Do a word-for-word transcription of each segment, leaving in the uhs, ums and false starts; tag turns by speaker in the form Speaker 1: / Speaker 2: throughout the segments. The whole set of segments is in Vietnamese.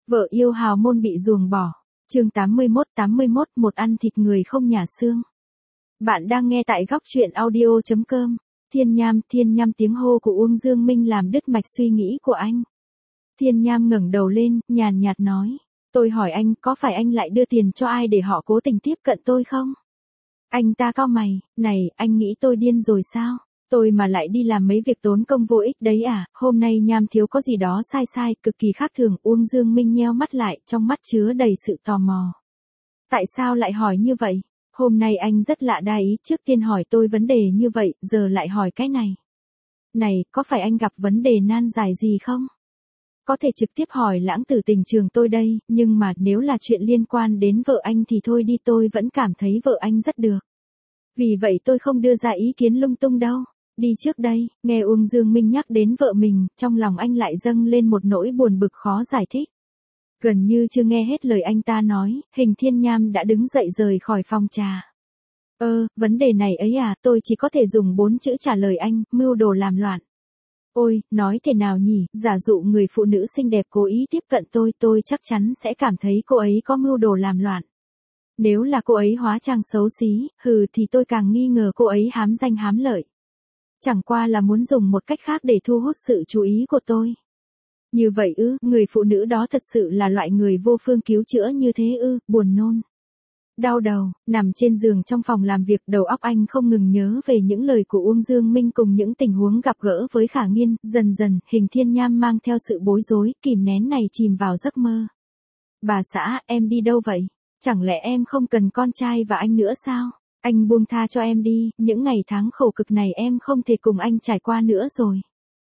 Speaker 1: Vợ yêu hào môn bị ruồng bỏ. Chương tám mươi mốt tám mươi mốt một ăn thịt người không nhả xương. Bạn đang nghe tại góc truyện audio chấm com. Thiên Nham, Thiên Nham tiếng hô của Uông Dương Minh làm đứt mạch suy nghĩ của anh. Thiên Nham ngẩng đầu lên, nhàn nhạt nói. Tôi hỏi anh, có phải anh lại đưa tiền cho ai để họ cố tình tiếp cận tôi không? Anh ta cau mày, này, anh nghĩ tôi điên rồi sao? Tôi mà lại đi làm mấy việc tốn công vô ích đấy à? Hôm nay Nham thiếu có gì đó sai sai, cực kỳ khác thường. Uông Dương Minh nheo mắt lại, trong mắt chứa đầy sự tò mò. Tại sao lại hỏi như vậy? Hôm nay anh rất lạ đa ý, trước tiên hỏi tôi vấn đề như vậy, giờ lại hỏi cái này. Này, có phải anh gặp vấn đề nan giải gì không? Có thể trực tiếp hỏi lãng tử tình trường tôi đây, nhưng mà nếu là chuyện liên quan đến vợ anh thì thôi đi, tôi vẫn cảm thấy vợ anh rất được. Vì vậy tôi không đưa ra ý kiến lung tung đâu. Đi trước đây, nghe Uông Dương Minh nhắc đến vợ mình, trong lòng anh lại dâng lên một nỗi buồn bực khó giải thích. Gần như chưa nghe hết lời anh ta nói, Hình Thiên Nham đã đứng dậy rời khỏi phòng trà. Ơ, vấn đề này ấy à, tôi chỉ có thể dùng bốn chữ trả lời anh, mưu đồ làm loạn. Ôi, nói thế nào nhỉ, giả dụ người phụ nữ xinh đẹp cố ý tiếp cận tôi, tôi chắc chắn sẽ cảm thấy cô ấy có mưu đồ làm loạn. Nếu là cô ấy hóa trang xấu xí, hừ thì tôi càng nghi ngờ cô ấy hám danh hám lợi. Chẳng qua là muốn dùng một cách khác để thu hút sự chú ý của tôi. Như vậy ư, người phụ nữ đó thật sự là loại người vô phương cứu chữa như thế ư, buồn nôn. Đau đầu, nằm trên giường trong phòng làm việc, đầu óc anh không ngừng nhớ về những lời của Uông Dương Minh cùng những tình huống gặp gỡ với Khả Nghiên, dần dần, Hình Thiên Nham mang theo sự bối rối, kìm nén này chìm vào giấc mơ. Bà xã, em đi đâu vậy? Chẳng lẽ em không cần con trai và anh nữa sao? Anh buông tha cho em đi, những ngày tháng khổ cực này em không thể cùng anh trải qua nữa rồi.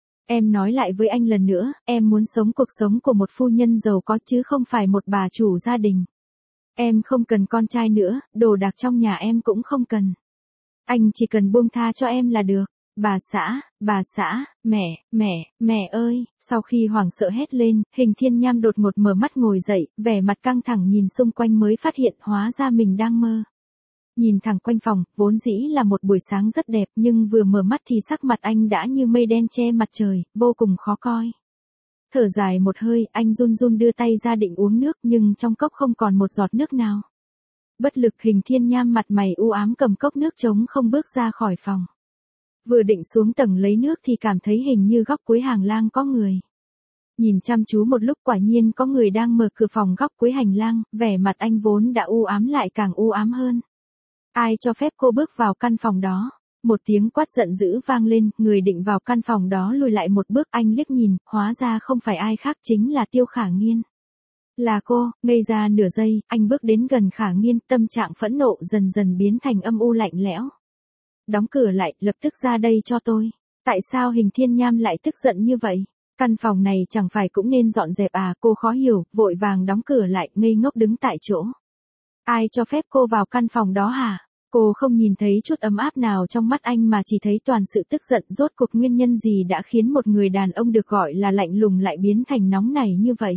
Speaker 1: Em nói lại với anh lần nữa, em muốn sống cuộc sống của một phu nhân giàu có chứ không phải một bà chủ gia đình. Em không cần con trai nữa, đồ đạc trong nhà em cũng không cần. Anh chỉ cần buông tha cho em là được. Bà xã, bà xã, mẹ, mẹ, mẹ ơi, sau khi hoảng sợ hét lên, Hình Thiên Nham đột ngột mở mắt ngồi dậy, vẻ mặt căng thẳng nhìn xung quanh mới phát hiện hóa ra mình đang mơ. Nhìn thẳng quanh phòng, vốn dĩ là một buổi sáng rất đẹp nhưng vừa mở mắt thì sắc mặt anh đã như mây đen che mặt trời, vô cùng khó coi. Thở dài một hơi, anh run run đưa tay ra định uống nước nhưng trong cốc không còn một giọt nước nào. Bất lực, Hình Thiên Nham mặt mày u ám cầm cốc nước trống không bước ra khỏi phòng. Vừa định xuống tầng lấy nước thì cảm thấy hình như góc cuối hành lang có người. Nhìn chăm chú một lúc quả nhiên có người đang mở cửa phòng góc cuối hành lang, vẻ mặt anh vốn đã u ám lại càng u ám hơn. Ai cho phép cô bước vào căn phòng đó? Một tiếng quát giận dữ vang lên, người định vào căn phòng đó lùi lại một bước, anh liếc nhìn, hóa ra không phải ai khác chính là Tiêu Khả Nghiên. Là cô, ngây ra nửa giây, anh bước đến gần Khả Nghiên, tâm trạng phẫn nộ dần dần biến thành âm u lạnh lẽo. Đóng cửa lại, lập tức ra đây cho tôi. Tại sao Hình Thiên Nham lại tức giận như vậy? Căn phòng này chẳng phải cũng nên dọn dẹp à? Cô khó hiểu, vội vàng đóng cửa lại, ngây ngốc đứng tại chỗ. Ai cho phép cô vào căn phòng đó hả? Cô không nhìn thấy chút ấm áp nào trong mắt anh mà chỉ thấy toàn sự tức giận. Rốt cuộc nguyên nhân gì đã khiến một người đàn ông được gọi là lạnh lùng lại biến thành nóng nảy như vậy?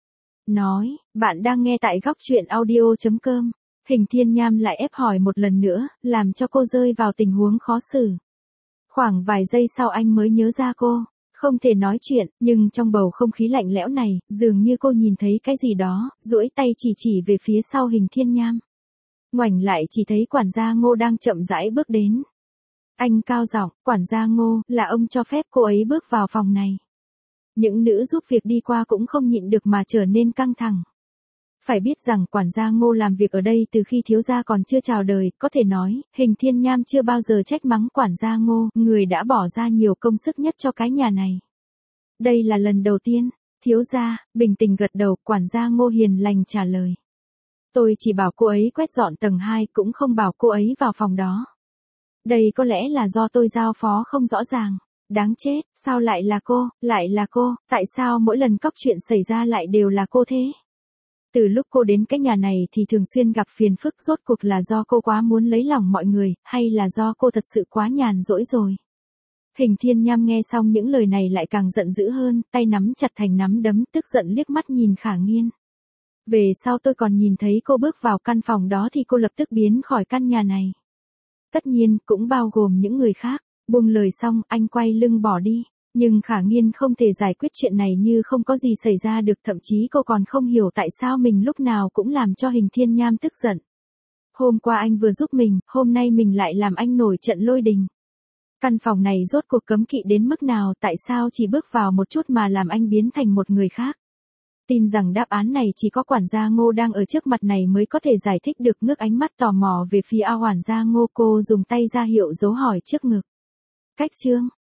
Speaker 1: Nói, bạn đang nghe tại góc truyện audio chấm com. Hình Thiên Nham lại ép hỏi một lần nữa, làm cho cô rơi vào tình huống khó xử. Khoảng vài giây sau anh mới nhớ ra cô, không thể nói chuyện, nhưng trong bầu không khí lạnh lẽo này, dường như cô nhìn thấy cái gì đó, duỗi tay chỉ chỉ về phía sau Hình Thiên Nham. Ngoảnh lại chỉ thấy quản gia Ngô đang chậm rãi bước đến. Anh cao giọng, quản gia Ngô, là ông cho phép cô ấy bước vào phòng này. Những nữ giúp việc đi qua cũng không nhịn được mà trở nên căng thẳng. Phải biết rằng quản gia Ngô làm việc ở đây từ khi thiếu gia còn chưa chào đời, có thể nói, Hình Thiên Nham chưa bao giờ trách mắng quản gia Ngô, người đã bỏ ra nhiều công sức nhất cho cái nhà này. Đây là lần đầu tiên, thiếu gia, bình tĩnh gật đầu, quản gia Ngô hiền lành trả lời. Tôi chỉ bảo cô ấy quét dọn tầng hai, cũng không bảo cô ấy vào phòng đó. Đây có lẽ là do tôi giao phó không rõ ràng. Đáng chết, sao lại là cô, lại là cô, tại sao mỗi lần cóc chuyện xảy ra lại đều là cô thế? Từ lúc cô đến cái nhà này thì thường xuyên gặp phiền phức, rốt cuộc là do cô quá muốn lấy lòng mọi người, hay là do cô thật sự quá nhàn rỗi rồi? Hình Thiên Nham nghe xong những lời này lại càng giận dữ hơn, tay nắm chặt thành nắm đấm, tức giận liếc mắt nhìn Khả Nghiên. Về sau tôi còn nhìn thấy cô bước vào căn phòng đó thì cô lập tức biến khỏi căn nhà này. Tất nhiên, cũng bao gồm những người khác. Buông lời xong, anh quay lưng bỏ đi. Nhưng Khả Nghiên không thể giải quyết chuyện này như không có gì xảy ra được, thậm chí cô còn không hiểu tại sao mình lúc nào cũng làm cho Hình Thiên Nham tức giận. Hôm qua anh vừa giúp mình, hôm nay mình lại làm anh nổi trận lôi đình. Căn phòng này rốt cuộc cấm kỵ đến mức nào, tại sao chỉ bước vào một chút mà làm anh biến thành một người khác? Tin rằng đáp án này chỉ có quản gia Ngô đang ở trước mặt này mới có thể giải thích được. Ngước ánh mắt tò mò về phía A quản gia Ngô, cô dùng tay ra hiệu dấu hỏi trước ngực. Cách chương